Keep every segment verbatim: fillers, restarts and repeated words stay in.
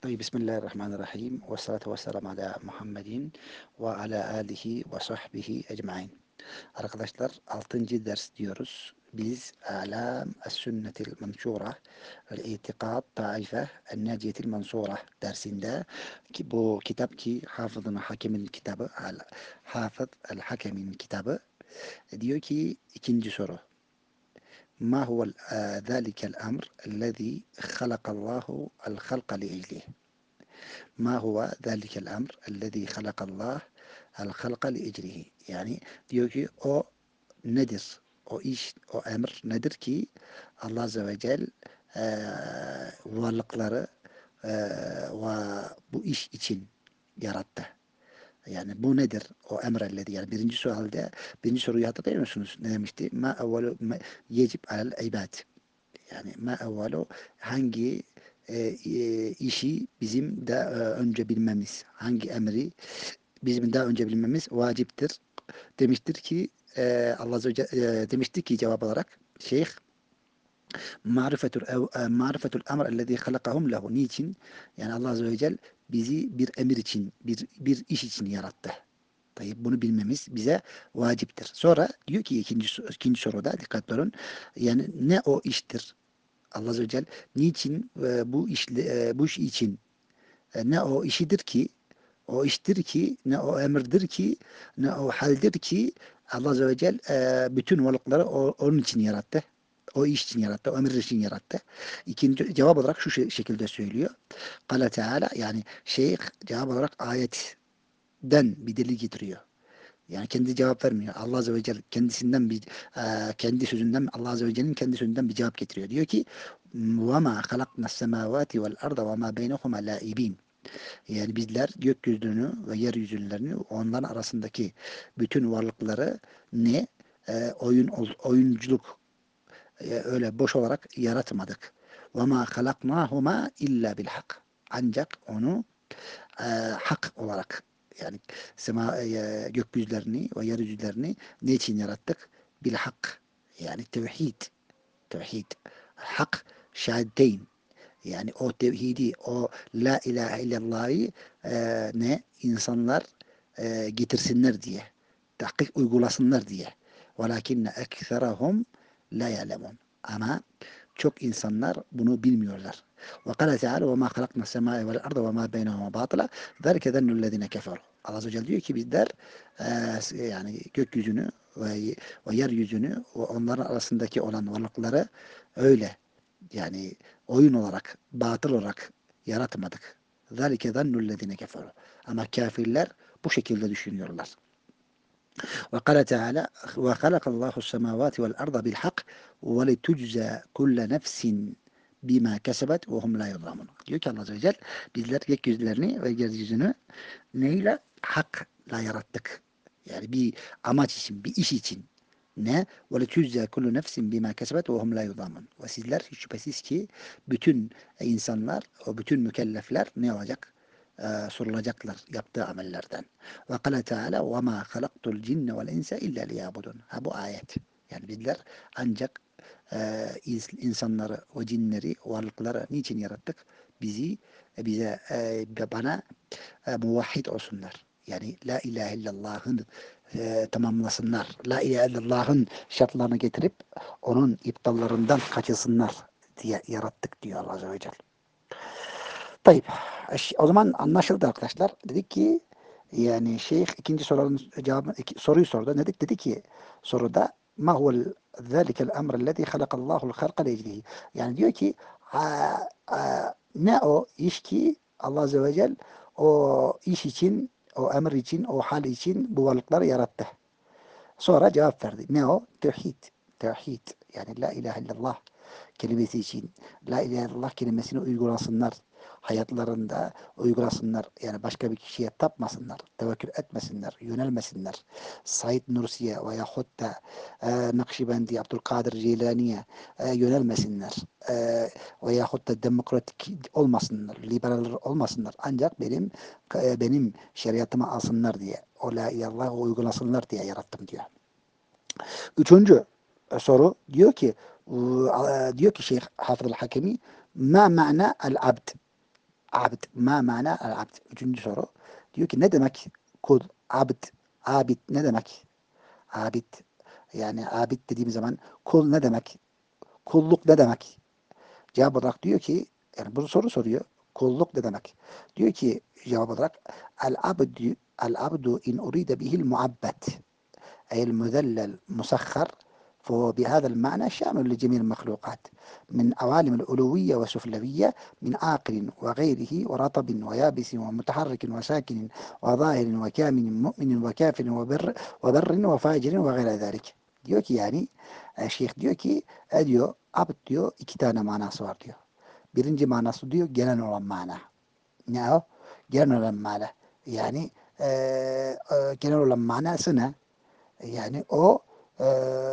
طيب بسم الله الرحمن الرحيم والصلاة والسلام ala Muhammedin ve ala alihi ve sahbihi ecmain. Arkadaşlar altıncı ders diyoruz. Biz Alam Es-Sünnetil Menşura ve İtikad Taife En-Naciyetil Mansura dersinde ki bu kitap ki Hafız'ın Hakem'in kitabı Al- Hafız El-Hakem'in kitabı diyor ki ikinci soru. Ma huvel zâlikel emr ellezî halakallahu el halqa li eclih. Ma huve zâlikel emr ellezî halakallah el halqa li ecrihi. Yani diyor ki o nedir? O iş, o emir nedir ki Allah Azze ve Celle e, varlıkları e, ve bu iş için yarattı. Yani bu nedir? O emrelledi. Yani birinci sualde, birinci soruyu hatırlıyor musunuz? Ne demişti? Ma evvelu yecib alel ibad. Yani ma evvelu hangi e, e, işi bizim de e, önce bilmemiz, hangi emri bizim daha önce bilmemiz vaciptir demiştir ki e, Allah Azze ve Celle, e, demişti ki cevap olarak Şeyh marifetul ev, e, marifetul emr ellezî halakahum lehu. Niçin? Yani Allah Azze ve Celle bizi bir emir için, bir, bir iş için yarattı. Tayyip bunu bilmemiz bize vaciptir. Sonra diyor ki ikinci, ikinci soruda dikkatli olun. Yani ne o iştir? Allah Azze ve Celle niçin e, bu işle, e, bu iş için e, ne o işidir ki o iştir ki ne o emirdir ki ne o haldir ki Allah Azze ve Celle e, bütün varlıkları o, onun için yarattı. O iş için yarattı. O emir için yarattı. İkinci cevap olarak şu şekilde söylüyor. Kale Teala yani şeyh cevap olarak ayetten bir delil getiriyor. Yani kendi cevap vermiyor. Allah Azze ve Celle kendisinden bir e, kendi sözünden Allah Azze ve Celle'nin kendi sözünden bir cevap getiriyor. Diyor ki وَمَا خَلَقْنَا السَّمَاوَاتِ وَالْأَرْضَ وَمَا بَيْنَهُمَا لَائِبِينَ. Yani bizler gökyüzünü ve yeryüzünlerini onların arasındaki bütün varlıkları ne e, oyun oyunculuk e, öyle boş olarak yaratmadık. وَمَا خَلَقْنَاهُمَا illa bilhak. Ancak onu e, hak olarak yani sema e, gökyüzlerini ve yeryüzlerini ne için yarattık? Bilhak. Yani tevhid. Tevhid. Hak şahadeyn. Yani o tevhidi, o la ilahe illallah'ı e, ne insanlar e, getirsinler diye, tahkik uygulasınlar diye. Velakinne ekserahum la ya'lemun. Ama çok insanlar bunu bilmiyorlar. Ve kâle Teala ve mâ halakna semâe vel arda ve mâ beynehumâ bâtıla zâlike zennüllezîne keferu. Allah Azze ve Celle diyor ki bizler e, yani gökyüzünü ve, ve yeryüzünü ve onların arasındaki olan varlıkları öyle yani oyun olarak, batıl olarak yaratmadık. ذَلِكَ ظَنُّ الَّذِينَ كَفَرُوا. Ama kafirler bu şekilde düşünüyorlar. وقال تعالى وخلق الله السماوات والأرض بالحق ولتجزى كل نفس bima kesebet ve hum la yuzlamun. Diyor ki Allah Azze ve Celle bizler gökyüzlerini ve yeryüzünü neyle? Hakla yarattık. Yani bir amaç için, bir iş için. Ne? Ve tüzze kullu nefsin bima kesebet ve hum la yuzlamun. Ve sizler hiç şüphesiz ki bütün insanlar, o bütün mükellefler ne olacak? Ee, sorulacaklar yaptığı amellerden. Ve kâle Teala ve mâ halaktul cinne vel insa illa liyabudun. Ha bu ayet. Yani bizler ancak e, insanları, o cinleri, varlıkları niçin yarattık? Bizi, e, bize, e, bana e, muvahhid olsunlar. Yani La ilahe illallah'ın e, tamamlasınlar. La ilahe illallah'ın şartlarını getirip onun iptallarından kaçısınlar diye yarattık diyor Allah Azze ve Celle. Tayyip. O zaman anlaşıldı arkadaşlar. Dedik ki yani şeyh ikinci sorunun cevabını iki, soruyu sordu. Dedik dedi ki soruda ma huvel zâlikel emrellezî halakallâhu'l halqa leclihi. Yani diyor ki a, a, ne o iş ki Allah Azze ve Celle o iş için, o emir için, o hal için bu varlıkları yarattı. Sonra cevap verdi. Ne o? Tevhid. Tevhid. Yani la ilahe illallah kelimesi için la ilahe illallah kelimesini uygulasınlar. Hayatlarında uygulasınlar. Yani başka bir kişiye tapmasınlar. Tevekkül etmesinler. Yönelmesinler. Said Nursi'ye veyahut da e, Nakşibendi, Abdülkadir Ceylani'ye e, yönelmesinler. E, veyahut da demokratik olmasınlar. Liberal olmasınlar. Ancak benim e, benim şeriatıma alsınlar diye. O la ilahe illallah uygulasınlar diye yarattım diyor. Üçüncü e, soru diyor ki e, diyor ki Şeyh Hafız el Hakemi ma ma'na el abd. Abd. Ma mana el abd. Üçüncü soru. Diyor ki ne demek kul? Abd. Abid ne demek? Abid. Yani abid dediğim zaman kul ne demek? Kulluk ne demek? Cevap olarak diyor ki, yani bu soru soruyor. Kulluk ne demek? Diyor ki cevap olarak el abdu el abdu in uride bihil muabbet. أي المذلل مسخر فهو بهذا المعنى شامل لجميع المخلوقات من عوالم الألوية وسفلوية من عاقل وغيره ورطب ويابس ومتحرك وساكن وظاهر وكامن مؤمن وكافر وبر وبر وفاجر وغير ذلك. Diyor ki yani şeyh diyor ki e diyor abd diyor iki tane manası var diyor. Birinci manası diyor genel olan mana. Ne o? Genel olan mana. Yani e, e, genel olan manası ne? Yani o e,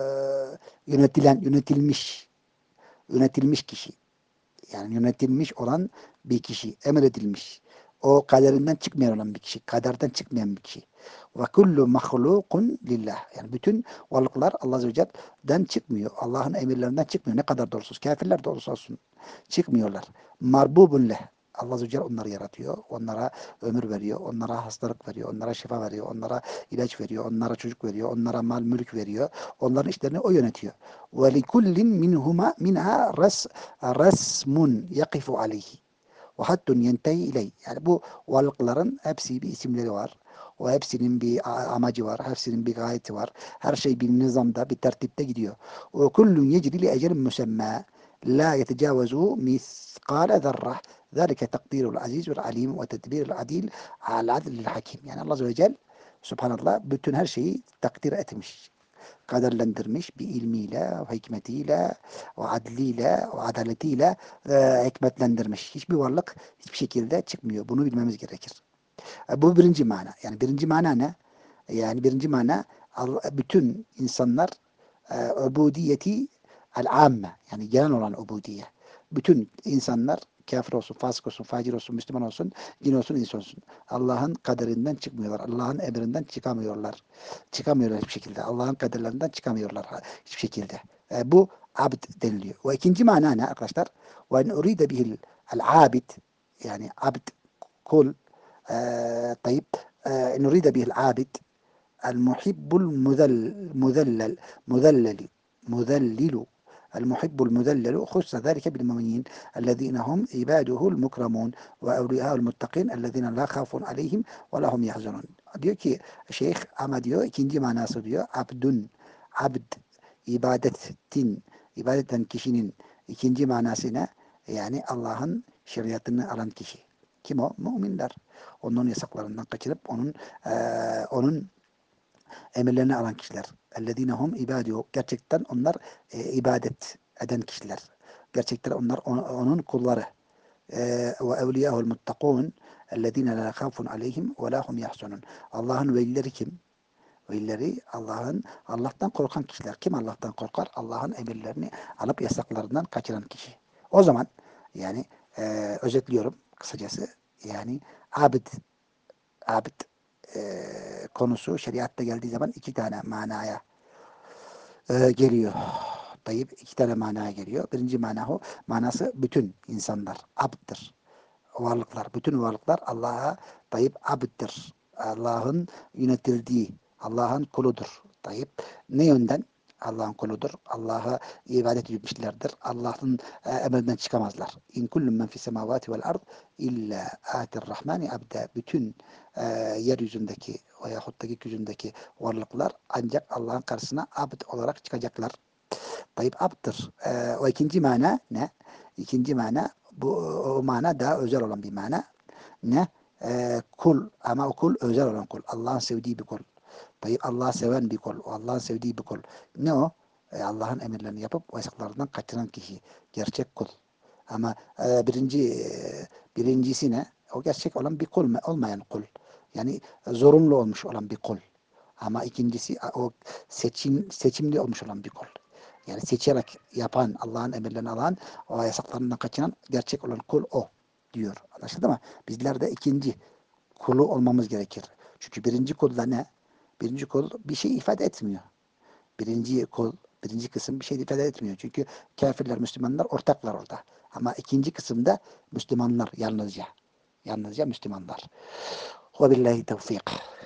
yönetilen, yönetilmiş, yönetilmiş kişi. Yani yönetilmiş olan bir kişi, emredilmiş. O kaderinden çıkmayan olan bir kişi, kaderden çıkmayan bir kişi. Ve kullu mahlukun lillah. Yani bütün varlıklar Allah Azze ve Celle'den çıkmıyor. Allah'ın emirlerinden çıkmıyor. Ne kadar da olsa, kafirler de olsa olsun çıkmıyorlar. Marbubun leh. Allah Azze ve Celle onları yaratıyor. Onlara ömür veriyor. Onlara hastalık veriyor. Onlara şifa veriyor. Onlara ilaç veriyor. Onlara çocuk veriyor. Onlara mal mülk veriyor. Onların işlerini o yönetiyor. Ve likullin minhuma minha res resmun yakifu aleyhi. Ve hattun yentehi iley. Yani bu varlıkların hepsi bir isimleri var. O hepsinin bir amacı var. Hepsinin bir gayeti var. Her şey bir nizamda, bir tertipte gidiyor. Ve kullun yecri li ecelin müsemmâ la yetecavvezu miskale zerrah. ذلك تقدير العزيز والعليم وتدبير العديل على العدل الحكيم. Yani Allah Azze ve Celle Subhanallah bütün her şeyi takdir etmiş, kaderlendirmiş bir ilmiyle, hikmetiyle, o adliyle, o adaletiyle e, hikmetlendirmiş. Hiçbir varlık hiçbir şekilde çıkmıyor. Bunu bilmemiz gerekir. E, bu birinci mana. Yani birinci mana ne? Yani birinci mana Allah, bütün insanlar e, ubudiyeti el-amme yani genel olan ubudiye. Bütün insanlar kafir olsun, fasık olsun, facir olsun, Müslüman olsun, din olsun, ins olsun. Allah'ın kaderinden çıkmıyorlar. Allah'ın emrinden çıkamıyorlar. Çıkamıyorlar hiçbir şekilde. Allah'ın kaderlerinden çıkamıyorlar hiçbir şekilde. E, bu abd deniliyor. Ve ikinci mana ne arkadaşlar? Ve en uride bihil el-abid yani abd kul e, tayyip e, en uride bihil abid المحب المذل مذلل مذلل مذلل المحب المذلل خص ذلك بالمؤمنين الذين هم عباده المكرمون وأولياء المتقين الذين لا خوف عليهم ولا هم يحزنون. Diyor ki şeyh ama diyor ikinci manası diyor abdun abd ibadetin ibadetten kişinin ikinci manası ne? Yani Allah'ın şeriatını alan kişi. Kim o? Müminler. Onun yasaklarından kaçırıp onun e, onun emirlerini alan kişiler. اَلَّذ۪ينَ هُمْ ibadiyo. Gerçekten onlar e, ibadet eden kişiler. Gerçekten onlar on, onun kulları. Ve evliyahul muttakun اَلَّذ۪ينَ لَا خَافٌ عَلَيْهِمْ وَلَا هُمْ يَحْزُنُونَ. Allah'ın velileri kim? Velileri Allah'ın Allah'tan korkan kişiler. Kim Allah'tan korkar? Allah'ın emirlerini alıp yasaklarından kaçıran kişi. O zaman yani e, özetliyorum kısacası yani abid abid e, konusu şeriatta geldiği zaman iki tane manaya e, geliyor. Tayyip iki tane manaya geliyor. Birinci mana o. Manası bütün insanlar. Abddir. Varlıklar. Bütün varlıklar Allah'a tayyip abddir. Allah'ın yönetildiği, Allah'ın kuludur. Tayyip ne yönden? Allah'ın kuludur. Allah'a ibadet etmişlerdir. Allah'ın e, emrinden çıkamazlar. İn kullun men fis semavati vel ard illa atir rahmani abda. Bütün e, yeryüzündeki veyahut da gökyüzündeki varlıklar ancak Allah'ın karşısına abd olarak çıkacaklar. Tayyip abddır. E, o ikinci mana ne? İkinci mana bu o mana daha özel olan bir mana. Ne? E, kul ama o kul özel olan kul. Allah'ın sevdiği bir kul. Tayyip Allah'ı seven bir kul. Allah'ın sevdiği bir kul. Ne o? E, Allah'ın emirlerini yapıp yasaklarından kaçıran kişi. Gerçek kul. Ama e, birinci e, birincisi ne? O gerçek olan bir kul olmayan kul. Yani e, zorunlu olmuş olan bir kul. Ama ikincisi o seçim seçimli olmuş olan bir kul. Yani seçerek yapan, Allah'ın emirlerini alan, o yasaklarından kaçınan gerçek olan kul o diyor. Anlaşıldı mı? Bizler de ikinci kulu olmamız gerekir. Çünkü birinci kulda ne? Birinci kul bir şey ifade etmiyor. Birinci kul, birinci kısım bir şey ifade etmiyor. Çünkü kafirler, Müslümanlar ortaklar orada. Ama ikinci kısımda Müslümanlar yalnızca. Yalnızca Müslümanlar. Ve billahi tevfik.